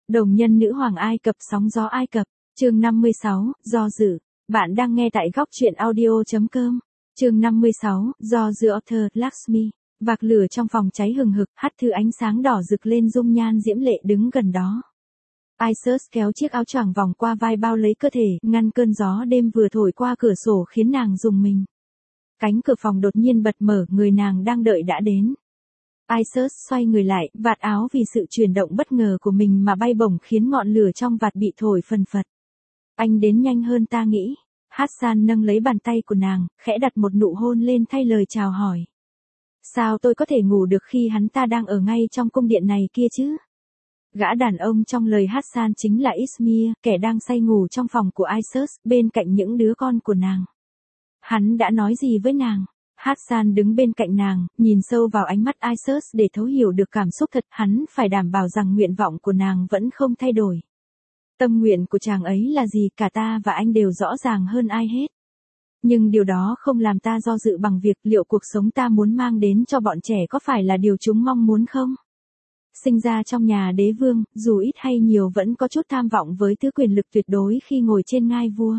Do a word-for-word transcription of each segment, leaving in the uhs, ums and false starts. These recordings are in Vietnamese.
Đồng nhân nữ hoàng Ai Cập, sóng gió Ai Cập, chương năm mươi sáu, do dự. Bạn đang nghe tại góc truyện audio.com. Chương năm mươi sáu, do dự author Lakshmi. Vạc lửa trong phòng cháy hừng hực, hắt thư ánh sáng đỏ rực lên dung nhan diễm lệ đứng gần đó. Isis kéo chiếc áo choàng vòng qua vai bao lấy cơ thể, ngăn cơn gió đêm vừa thổi qua cửa sổ khiến nàng rùng mình. Cánh cửa phòng đột nhiên bật mở, người nàng đang đợi đã đến. Isis xoay người lại, vạt áo vì sự chuyển động bất ngờ của mình mà bay bổng khiến ngọn lửa trong vạt bị thổi phần phật. Anh đến nhanh hơn ta nghĩ. Hassan nâng lấy bàn tay của nàng, khẽ đặt một nụ hôn lên thay lời chào hỏi. Sao tôi có thể ngủ được khi hắn ta đang ở ngay trong cung điện này kia chứ? Gã đàn ông trong lời Hassan chính là Ismir, kẻ đang say ngủ trong phòng của Isis, bên cạnh những đứa con của nàng. Hắn đã nói gì với nàng? Hassan đứng bên cạnh nàng, nhìn sâu vào ánh mắt Isis để thấu hiểu được cảm xúc thật, hắn phải đảm bảo rằng nguyện vọng của nàng vẫn không thay đổi. Tâm nguyện của chàng ấy là gì, cả ta và anh đều rõ ràng hơn ai hết. Nhưng điều đó không làm ta do dự bằng việc liệu cuộc sống ta muốn mang đến cho bọn trẻ có phải là điều chúng mong muốn không? Sinh ra trong nhà đế vương, dù ít hay nhiều vẫn có chút tham vọng với thứ quyền lực tuyệt đối khi ngồi trên ngai vua.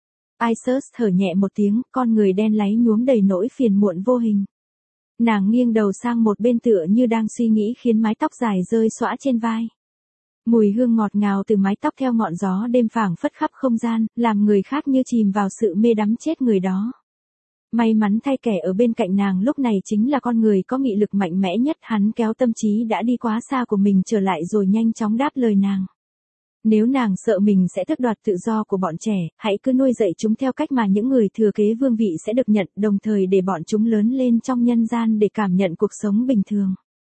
Isis thở nhẹ một tiếng, con người đen láy nhuốm đầy nỗi phiền muộn vô hình. Nàng nghiêng đầu sang một bên tựa như đang suy nghĩ khiến mái tóc dài rơi xõa trên vai. Mùi hương ngọt ngào từ mái tóc theo ngọn gió đêm phảng phất khắp không gian, làm người khác như chìm vào sự mê đắm chết người đó. May mắn thay kẻ ở bên cạnh nàng lúc này chính là con người có nghị lực mạnh mẽ nhất, hắn kéo tâm trí đã đi quá xa của mình trở lại rồi nhanh chóng đáp lời nàng. Nếu nàng sợ mình sẽ tước đoạt tự do của bọn trẻ, hãy cứ nuôi dạy chúng theo cách mà những người thừa kế vương vị sẽ được nhận, đồng thời để bọn chúng lớn lên trong nhân gian để cảm nhận cuộc sống bình thường.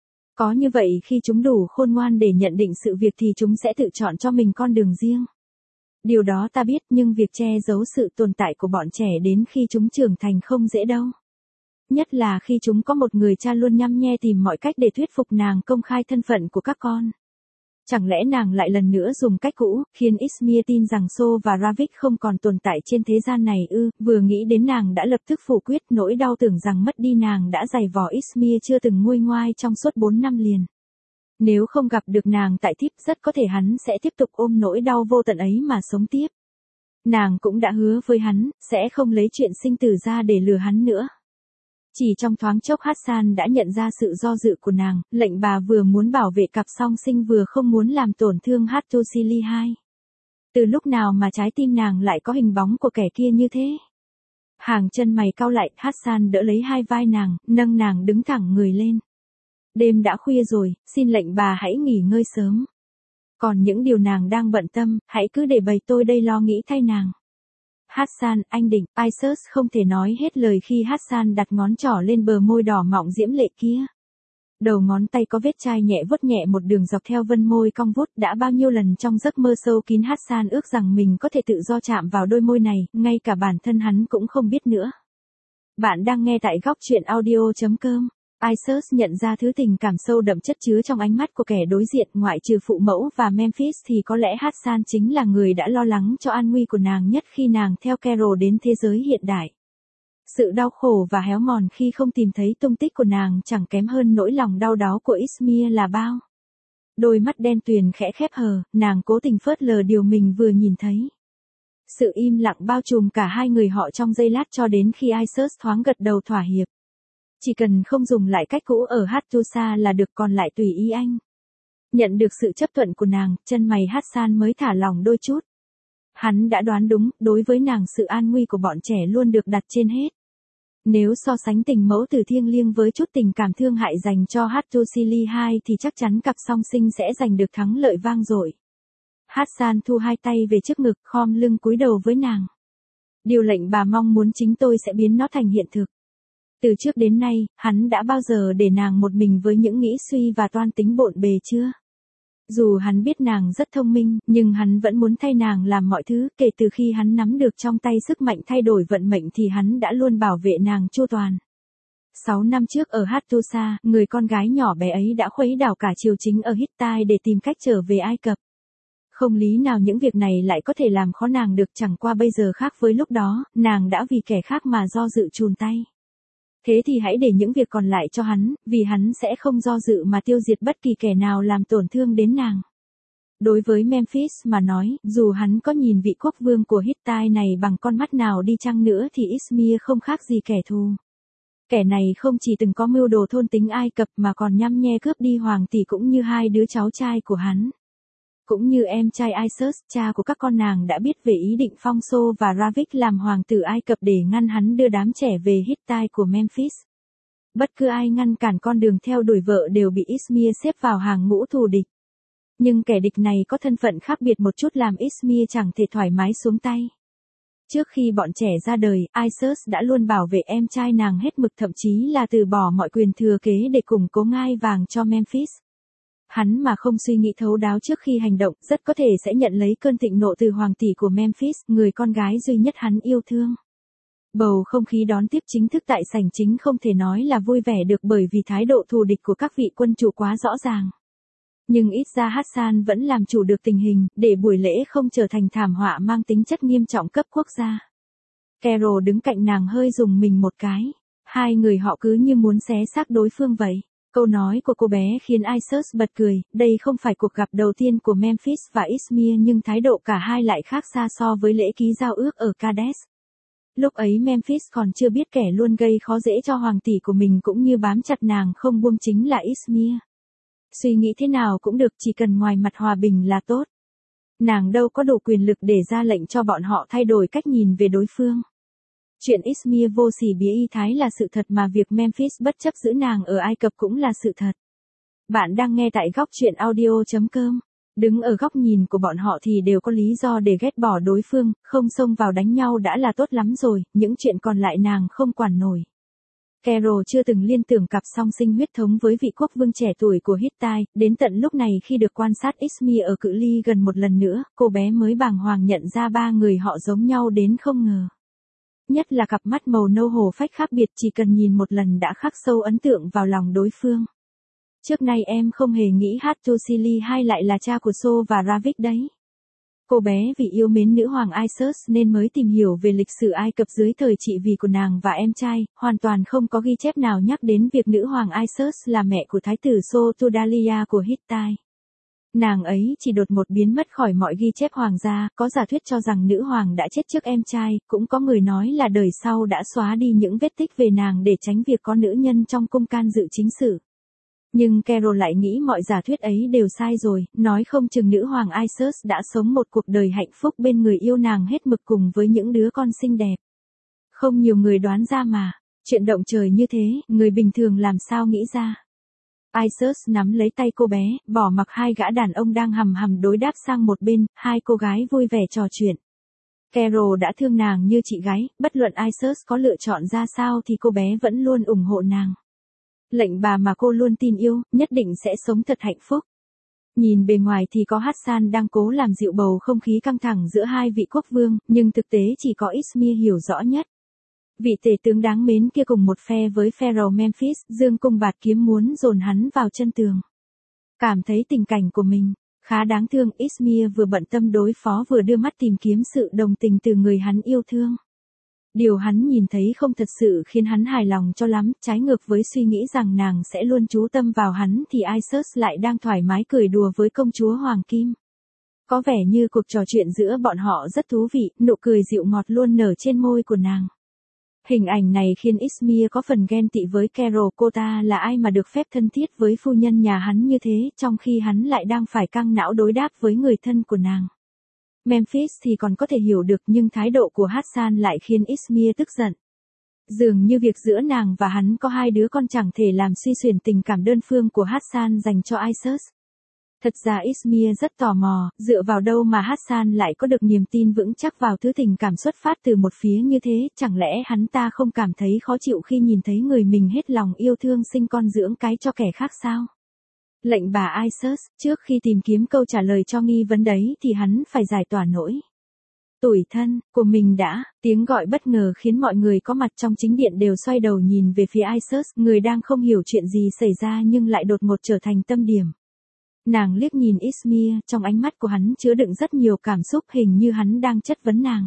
Có như vậy khi chúng đủ khôn ngoan để nhận định sự việc thì chúng sẽ tự chọn cho mình con đường riêng. Điều đó ta biết, nhưng việc che giấu sự tồn tại của bọn trẻ đến khi chúng trưởng thành không dễ đâu. Nhất là khi chúng có một người cha luôn nhăm nhe tìm mọi cách để thuyết phục nàng công khai thân phận của các con. Chẳng lẽ nàng lại lần nữa dùng cách cũ, khiến Ismir tin rằng So và Ravik không còn tồn tại trên thế gian này ư? Vừa nghĩ đến nàng đã lập tức phủ quyết, nỗi đau tưởng rằng mất đi nàng đã dày vò Ismir chưa từng nguôi ngoai trong suốt bốn năm liền. Nếu không gặp được nàng tại Thíp, rất có thể hắn sẽ tiếp tục ôm nỗi đau vô tận ấy mà sống tiếp. Nàng cũng đã hứa với hắn, sẽ không lấy chuyện sinh tử ra để lừa hắn nữa. Chỉ trong thoáng chốc Hassan đã nhận ra sự do dự của nàng, lệnh bà vừa muốn bảo vệ cặp song sinh vừa không muốn làm tổn thương Hattusili hai. Từ lúc nào mà trái tim nàng lại có hình bóng của kẻ kia như thế? Hàng chân mày cau lại, Hassan đỡ lấy hai vai nàng, nâng nàng đứng thẳng người lên. Đêm đã khuya rồi, xin lệnh bà hãy nghỉ ngơi sớm. Còn những điều nàng đang bận tâm, hãy cứ để bầy tôi đây lo nghĩ thay nàng. Hassan, anh định, Isis không thể nói hết lời khi Hassan đặt ngón trỏ lên bờ môi đỏ mọng diễm lệ kia. Đầu ngón tay có vết chai nhẹ vuốt nhẹ một đường dọc theo vân môi cong vút, đã bao nhiêu lần trong giấc mơ sâu kín Hassan ước rằng mình có thể tự do chạm vào đôi môi này, ngay cả bản thân hắn cũng không biết nữa. Bạn đang nghe tại góc truyện audio.com. Isis nhận ra thứ tình cảm sâu đậm chất chứa trong ánh mắt của kẻ đối diện, ngoại trừ phụ mẫu và Memphis thì có lẽ Hassan chính là người đã lo lắng cho an nguy của nàng nhất khi nàng theo Carol đến thế giới hiện đại. Sự đau khổ và héo mòn khi không tìm thấy tung tích của nàng chẳng kém hơn nỗi lòng đau đáu của Ismir là bao. Đôi mắt đen tuyền khẽ khép hờ, nàng cố tình phớt lờ điều mình vừa nhìn thấy. Sự im lặng bao trùm cả hai người họ trong giây lát cho đến khi Isis thoáng gật đầu thỏa hiệp. Chỉ cần không dùng lại cách cũ ở Hattusa là được, còn lại tùy ý anh. Nhận được sự chấp thuận của nàng, chân mày Hassan mới thả lỏng đôi chút. Hắn đã đoán đúng, đối với nàng sự an nguy của bọn trẻ luôn được đặt trên hết. Nếu so sánh tình mẫu tử thiêng liêng với chút tình cảm thương hại dành cho Hattusili hai thì chắc chắn cặp song sinh sẽ giành được thắng lợi vang dội. Hassan thu hai tay về trước ngực, khom lưng cúi đầu với nàng. Điều lệnh bà mong muốn chính tôi sẽ biến nó thành hiện thực. Từ trước đến nay, hắn đã bao giờ để nàng một mình với những nghĩ suy và toan tính bộn bề chưa? Dù hắn biết nàng rất thông minh, nhưng hắn vẫn muốn thay nàng làm mọi thứ, kể từ khi hắn nắm được trong tay sức mạnh thay đổi vận mệnh thì hắn đã luôn bảo vệ nàng chu toàn. Sáu năm trước ở Hattusa, người con gái nhỏ bé ấy đã khuấy đảo cả triều chính ở Hittite để tìm cách trở về Ai Cập. Không lý nào những việc này lại có thể làm khó nàng được, chẳng qua bây giờ khác với lúc đó, nàng đã vì kẻ khác mà do dự chùn tay. Thế thì hãy để những việc còn lại cho hắn, vì hắn sẽ không do dự mà tiêu diệt bất kỳ kẻ nào làm tổn thương đến nàng. Đối với Memphis mà nói, dù hắn có nhìn vị quốc vương của Hittite này bằng con mắt nào đi chăng nữa thì Izmir không khác gì kẻ thù. Kẻ này không chỉ từng có mưu đồ thôn tính Ai Cập mà còn nhăm nhe cướp đi hoàng tỷ cũng như hai đứa cháu trai của hắn. Cũng như em trai Isus, cha của các con nàng đã biết về ý định phong Sô và Ravik làm hoàng tử Ai Cập để ngăn hắn đưa đám trẻ về Hittite của Memphis. Bất cứ ai ngăn cản con đường theo đuổi vợ đều bị Izmir xếp vào hàng ngũ thù địch. Nhưng kẻ địch này có thân phận khác biệt một chút làm Izmir chẳng thể thoải mái xuống tay. Trước khi bọn trẻ ra đời, Isus đã luôn bảo vệ em trai nàng hết mực, thậm chí là từ bỏ mọi quyền thừa kế để củng cố ngai vàng cho Memphis. Hắn mà không suy nghĩ thấu đáo trước khi hành động, rất có thể sẽ nhận lấy cơn thịnh nộ từ hoàng tỷ của Memphis, người con gái duy nhất hắn yêu thương. Bầu không khí đón tiếp chính thức tại sảnh chính không thể nói là vui vẻ được bởi vì thái độ thù địch của các vị quân chủ quá rõ ràng. Nhưng ít ra Hassan vẫn làm chủ được tình hình, để buổi lễ không trở thành thảm họa mang tính chất nghiêm trọng cấp quốc gia. Carol đứng cạnh nàng hơi rùng mình một cái. Hai người họ cứ như muốn xé xác đối phương vậy. Câu nói của cô bé khiến Isus bật cười, đây không phải cuộc gặp đầu tiên của Memphis và Izmir nhưng thái độ cả hai lại khác xa so với lễ ký giao ước ở Kadesh. Lúc ấy Memphis còn chưa biết kẻ luôn gây khó dễ cho hoàng tỷ của mình cũng như bám chặt nàng không buông chính là Izmir. Suy nghĩ thế nào cũng được, chỉ cần ngoài mặt hòa bình là tốt. Nàng đâu có đủ quyền lực để ra lệnh cho bọn họ thay đổi cách nhìn về đối phương. Chuyện Izmir vô sỉ bí y thái là sự thật mà việc Memphis bất chấp giữ nàng ở Ai Cập cũng là sự thật. Bạn đang nghe tại góc truyện audio chấm com. Đứng ở góc nhìn của bọn họ thì đều có lý do để ghét bỏ đối phương, không xông vào đánh nhau đã là tốt lắm rồi, những chuyện còn lại nàng không quản nổi. Carol chưa từng liên tưởng cặp song sinh huyết thống với vị quốc vương trẻ tuổi của Hittite, đến tận lúc này khi được quan sát Izmir ở cự ly gần một lần nữa, cô bé mới bàng hoàng nhận ra ba người họ giống nhau đến không ngờ. Nhất là cặp mắt màu nâu hổ phách khác biệt, chỉ cần nhìn một lần đã khắc sâu ấn tượng vào lòng đối phương. Trước nay em không hề nghĩ Hattusili hai lại là cha của Sô và Ravik đấy. Cô bé vì yêu mến nữ hoàng Isus nên mới tìm hiểu về lịch sử Ai Cập dưới thời trị vì của nàng và em trai, hoàn toàn không có ghi chép nào nhắc đến việc nữ hoàng Isus là mẹ của thái tử Sô Tudalia của Hittite. Nàng ấy chỉ đột một biến mất khỏi mọi ghi chép hoàng gia, có giả thuyết cho rằng nữ hoàng đã chết trước em trai, cũng có người nói là đời sau đã xóa đi những vết tích về nàng để tránh việc có nữ nhân trong cung can dự chính sự. Nhưng Carol lại nghĩ mọi giả thuyết ấy đều sai rồi, nói không chừng nữ hoàng Isus đã sống một cuộc đời hạnh phúc bên người yêu nàng hết mực cùng với những đứa con xinh đẹp. Không nhiều người đoán ra mà, chuyện động trời như thế, người bình thường làm sao nghĩ ra. Isus nắm lấy tay cô bé, bỏ mặc hai gã đàn ông đang hầm hầm đối đáp sang một bên, hai cô gái vui vẻ trò chuyện. Carol đã thương nàng như chị gái, bất luận Isus có lựa chọn ra sao thì cô bé vẫn luôn ủng hộ nàng. Lệnh bà mà cô luôn tin yêu, nhất định sẽ sống thật hạnh phúc. Nhìn bề ngoài thì có Hassan đang cố làm dịu bầu không khí căng thẳng giữa hai vị quốc vương, nhưng thực tế chỉ có Izmir hiểu rõ nhất. Vị tể tướng đáng mến kia cùng một phe với Pharaoh Memphis, dương cung bạt kiếm muốn dồn hắn vào chân tường. Cảm thấy tình cảnh của mình khá đáng thương, Izmir vừa bận tâm đối phó vừa đưa mắt tìm kiếm sự đồng tình từ người hắn yêu thương. Điều hắn nhìn thấy không thật sự khiến hắn hài lòng cho lắm, trái ngược với suy nghĩ rằng nàng sẽ luôn chú tâm vào hắn thì Isus lại đang thoải mái cười đùa với công chúa Hoàng Kim. Có vẻ như cuộc trò chuyện giữa bọn họ rất thú vị, nụ cười dịu ngọt luôn nở trên môi của nàng. Hình ảnh này khiến Izmir có phần ghen tị với Carol, cô ta là ai mà được phép thân thiết với phu nhân nhà hắn như thế, trong khi hắn lại đang phải căng não đối đáp với người thân của nàng. Memphis thì còn có thể hiểu được nhưng thái độ của Hassan lại khiến Izmir tức giận. Dường như việc giữa nàng và hắn có hai đứa con chẳng thể làm suy xuyển tình cảm đơn phương của Hassan dành cho Isus. Thật ra Izmir rất tò mò, dựa vào đâu mà Hassan lại có được niềm tin vững chắc vào thứ tình cảm xuất phát từ một phía như thế, chẳng lẽ hắn ta không cảm thấy khó chịu khi nhìn thấy người mình hết lòng yêu thương sinh con dưỡng cái cho kẻ khác sao? Lệnh bà Isus, trước khi tìm kiếm câu trả lời cho nghi vấn đấy thì hắn phải giải tỏa nỗi tủi thân của mình đã. Tiếng gọi bất ngờ khiến mọi người có mặt trong chính điện đều xoay đầu nhìn về phía Isus, người đang không hiểu chuyện gì xảy ra nhưng lại đột ngột trở thành tâm điểm. Nàng liếc nhìn Izmir, trong ánh mắt của hắn chứa đựng rất nhiều cảm xúc, hình như hắn đang chất vấn nàng.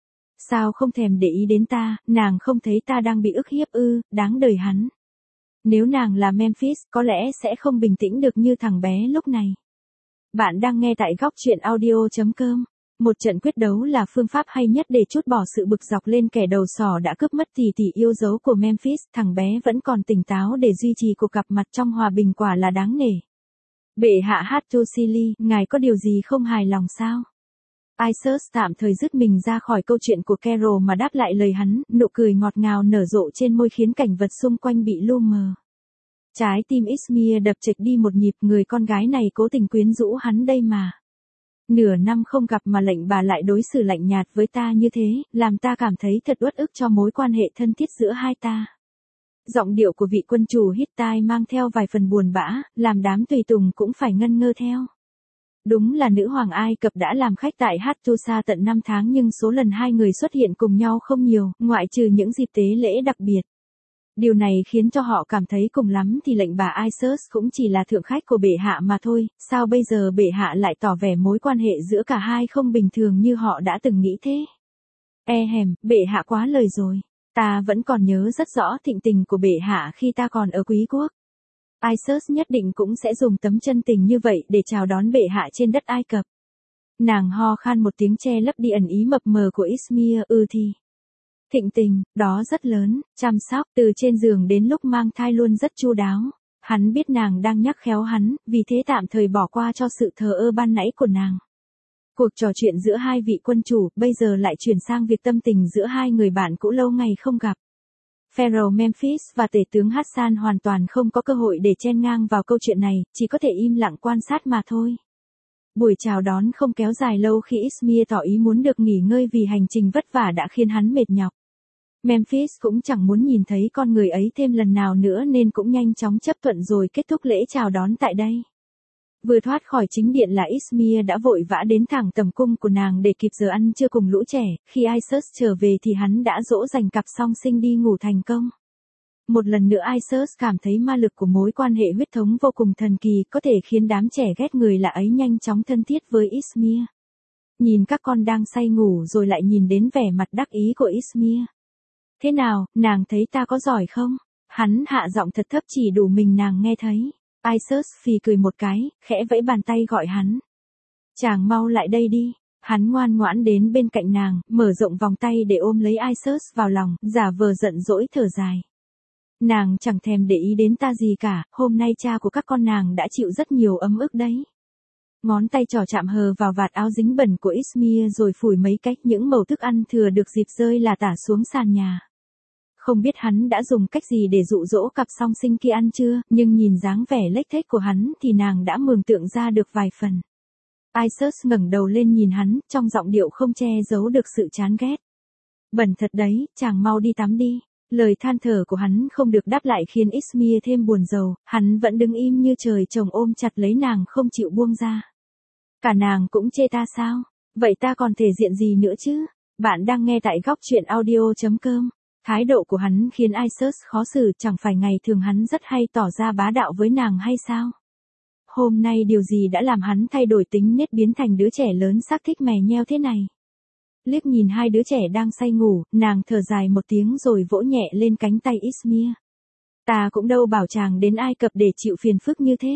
Sao không thèm để ý đến ta, nàng không thấy ta đang bị ức hiếp ư, đáng đời hắn. Nếu nàng là Memphis, có lẽ sẽ không bình tĩnh được như thằng bé lúc này. Bạn đang nghe tại góc chuyện audio chấm com. Một trận quyết đấu là phương pháp hay nhất để trút bỏ sự bực dọc lên kẻ đầu sỏ đã cướp mất tỷ tỷ yêu dấu của Memphis. Thằng bé vẫn còn tỉnh táo để duy trì cuộc gặp mặt trong hòa bình, quả là đáng nể. Bệ hạ Hattusili, ngài có điều gì không hài lòng sao? Isus tạm thời dứt mình ra khỏi câu chuyện của Carol mà đáp lại lời hắn, nụ cười ngọt ngào nở rộ trên môi khiến cảnh vật xung quanh bị lu mờ. Trái tim Izmir đập trịch đi một nhịp, người con gái này cố tình quyến rũ hắn đây mà. Nửa năm không gặp mà lệnh bà lại đối xử lạnh nhạt với ta như thế, làm ta cảm thấy thật uất ức cho mối quan hệ thân thiết giữa hai ta. Giọng điệu của vị quân chủ Hittite mang theo vài phần buồn bã, làm đám tùy tùng cũng phải ngân ngơ theo. Đúng là nữ hoàng Ai Cập đã làm khách tại Hattusa tận năm tháng, nhưng số lần hai người xuất hiện cùng nhau không nhiều, ngoại trừ những dịp tế lễ đặc biệt. Điều này khiến cho họ cảm thấy cùng lắm thì lệnh bà Isus cũng chỉ là thượng khách của bệ hạ mà thôi. Sao bây giờ bệ hạ lại tỏ vẻ mối quan hệ giữa cả hai không bình thường như họ đã từng nghĩ thế? E hèm, bệ hạ quá lời rồi. Ta vẫn còn nhớ rất rõ thịnh tình của bệ hạ khi ta còn ở quý quốc. Isus nhất định cũng sẽ dùng tấm chân tình như vậy để chào đón bệ hạ trên đất Ai Cập. Nàng ho khan một tiếng che lấp đi ẩn ý mập mờ của Izmir. Ừ thì thịnh tình, đó rất lớn, chăm sóc, từ trên giường đến lúc mang thai luôn rất chu đáo. Hắn biết nàng đang nhắc khéo hắn, vì thế tạm thời bỏ qua cho sự thờ ơ ban nãy của nàng. Cuộc trò chuyện giữa hai vị quân chủ, bây giờ lại chuyển sang việc tâm tình giữa hai người bạn cũ lâu ngày không gặp. Pharaoh Memphis và tể tướng Hassan hoàn toàn không có cơ hội để chen ngang vào câu chuyện này, chỉ có thể im lặng quan sát mà thôi. Buổi chào đón không kéo dài lâu khi Izmir tỏ ý muốn được nghỉ ngơi vì hành trình vất vả đã khiến hắn mệt nhọc. Memphis cũng chẳng muốn nhìn thấy con người ấy thêm lần nào nữa nên cũng nhanh chóng chấp thuận rồi kết thúc lễ chào đón tại đây. Vừa thoát khỏi chính điện là Izmir đã vội vã đến thẳng tầm cung của nàng để kịp giờ ăn trưa cùng lũ trẻ. Khi Isus trở về thì hắn đã dỗ dành cặp song sinh đi ngủ thành công. Một lần nữa Isus cảm thấy ma lực của mối quan hệ huyết thống vô cùng thần kỳ, có thể khiến đám trẻ ghét người lạ ấy nhanh chóng thân thiết với Izmir. Nhìn các con đang say ngủ rồi lại nhìn đến vẻ mặt đắc ý của Izmir. Thế nào, nàng thấy ta có giỏi không? Hắn hạ giọng thật thấp chỉ đủ mình nàng nghe thấy. Isus phì cười một cái, khẽ vẫy bàn tay gọi hắn. Chàng mau lại đây đi. Hắn ngoan ngoãn đến bên cạnh nàng, mở rộng vòng tay để ôm lấy Isus vào lòng, giả vờ giận dỗi thở dài. Nàng chẳng thèm để ý đến ta gì cả, hôm nay cha của các con nàng đã chịu rất nhiều ấm ức đấy. Ngón tay trỏ chạm hờ vào vạt áo dính bẩn của Izmir rồi phủi mấy cách những mẩu thức ăn thừa được dịp rơi là tả xuống sàn nhà. Không biết hắn đã dùng cách gì để dụ dỗ cặp song sinh kia ăn chưa, nhưng nhìn dáng vẻ lếch thếch của hắn thì nàng đã mường tượng ra được vài phần. Isus ngẩng đầu lên nhìn hắn, trong giọng điệu không che giấu được sự chán ghét. Bẩn thật đấy, chàng mau đi tắm đi. Lời than thở của hắn không được đáp lại khiến Izmir thêm buồn rầu, hắn vẫn đứng im như trời trồng ôm chặt lấy nàng không chịu buông ra. Cả nàng cũng chê ta sao? Vậy ta còn thể diện gì nữa chứ? Bạn đang nghe tại góc chuyện audio chấm com. Thái độ của hắn khiến Isus khó xử, chẳng phải ngày thường hắn rất hay tỏ ra bá đạo với nàng hay sao? Hôm nay điều gì đã làm hắn thay đổi tính nết biến thành đứa trẻ lớn xác thích mè nheo thế này? Liếc nhìn hai đứa trẻ đang say ngủ, nàng thở dài một tiếng rồi vỗ nhẹ lên cánh tay Izmir. Ta cũng đâu bảo chàng đến Ai Cập để chịu phiền phức như thế.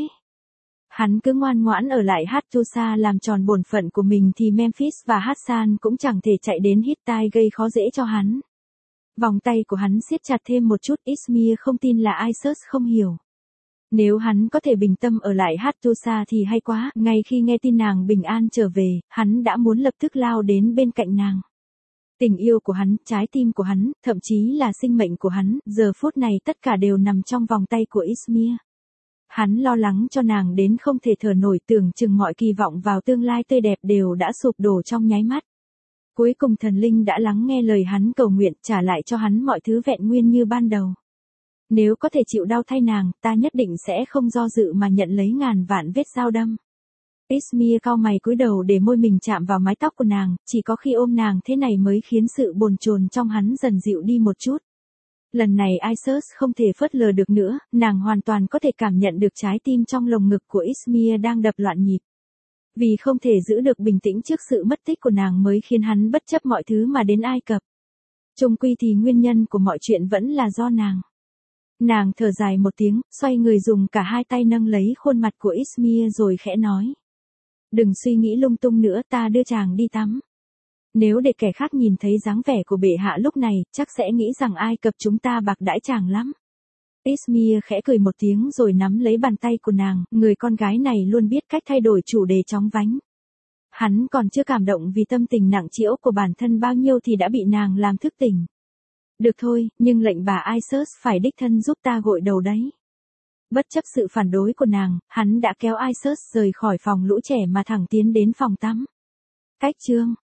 Hắn cứ ngoan ngoãn ở lại Hattusa làm tròn bổn phận của mình thì Memphis và Hassan cũng chẳng thể chạy đến Hittite gây khó dễ cho hắn. Vòng tay của hắn siết chặt thêm một chút, Izmir không tin là Isus không hiểu. Nếu hắn có thể bình tâm ở lại Hattusa thì hay quá, ngay khi nghe tin nàng bình an trở về, hắn đã muốn lập tức lao đến bên cạnh nàng. Tình yêu của hắn, trái tim của hắn, thậm chí là sinh mệnh của hắn, giờ phút này tất cả đều nằm trong vòng tay của Izmir. Hắn lo lắng cho nàng đến không thể thở nổi, tưởng chừng mọi kỳ vọng vào tương lai tươi đẹp đều đã sụp đổ trong nháy mắt. Cuối cùng thần linh đã lắng nghe lời hắn cầu nguyện, trả lại cho hắn mọi thứ vẹn nguyên như ban đầu. Nếu có thể chịu đau thay nàng, ta nhất định sẽ không do dự mà nhận lấy ngàn vạn vết dao đâm. Izmir cau mày cúi đầu để môi mình chạm vào mái tóc của nàng, chỉ có khi ôm nàng thế này mới khiến sự bồn chồn trong hắn dần dịu đi một chút. Lần này Isus không thể phớt lờ được nữa, nàng hoàn toàn có thể cảm nhận được trái tim trong lồng ngực của Izmir đang đập loạn nhịp. Vì không thể giữ được bình tĩnh trước sự mất tích của nàng mới khiến hắn bất chấp mọi thứ mà đến Ai Cập. Chung quy thì nguyên nhân của mọi chuyện vẫn là do nàng. Nàng thở dài một tiếng, xoay người dùng cả hai tay nâng lấy khuôn mặt của Izmir rồi khẽ nói. Đừng suy nghĩ lung tung nữa, ta đưa chàng đi tắm. Nếu để kẻ khác nhìn thấy dáng vẻ của bệ hạ lúc này, chắc sẽ nghĩ rằng Ai Cập chúng ta bạc đãi chàng lắm. Izmir khẽ cười một tiếng rồi nắm lấy bàn tay của nàng, người con gái này luôn biết cách thay đổi chủ đề chóng vánh. Hắn còn chưa cảm động vì tâm tình nặng trĩu của bản thân bao nhiêu thì đã bị nàng làm thức tỉnh. Được thôi, nhưng lệnh bà Isis phải đích thân giúp ta gội đầu đấy. Bất chấp sự phản đối của nàng, hắn đã kéo Isis rời khỏi phòng lũ trẻ mà thẳng tiến đến phòng tắm. Cách chương